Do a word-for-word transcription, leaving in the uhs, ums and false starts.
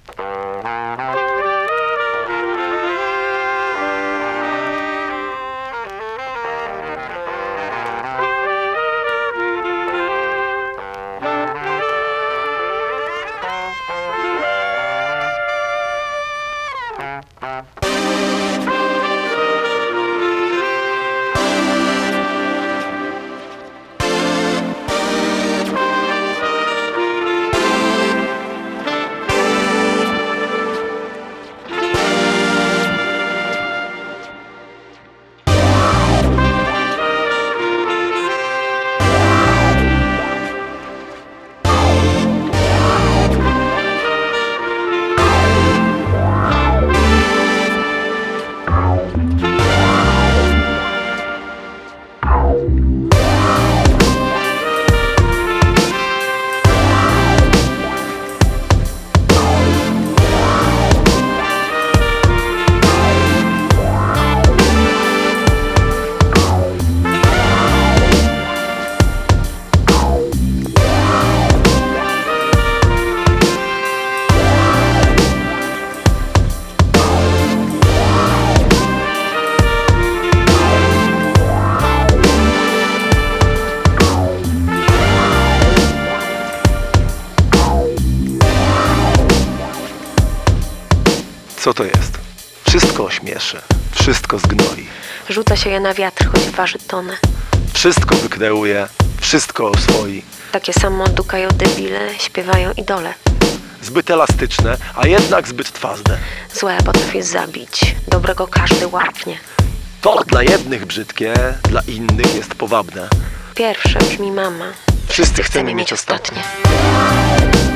Co to jest? Wszystko ośmieszy, wszystko zgnoi. Rzuca się je na wiatr, choć waży tonę. Wszystko wykreuje, wszystko oswoi. Takie samo dukają debile, śpiewają idole. Zbyt elastyczne, a jednak zbyt twarde. Złe potrafi zabić, dobrego każdy łapnie. To dla jednych brzydkie, dla innych jest powabne. Pierwsze brzmi mama. Wszyscy chcemy mieć ostatnie. ostatnie.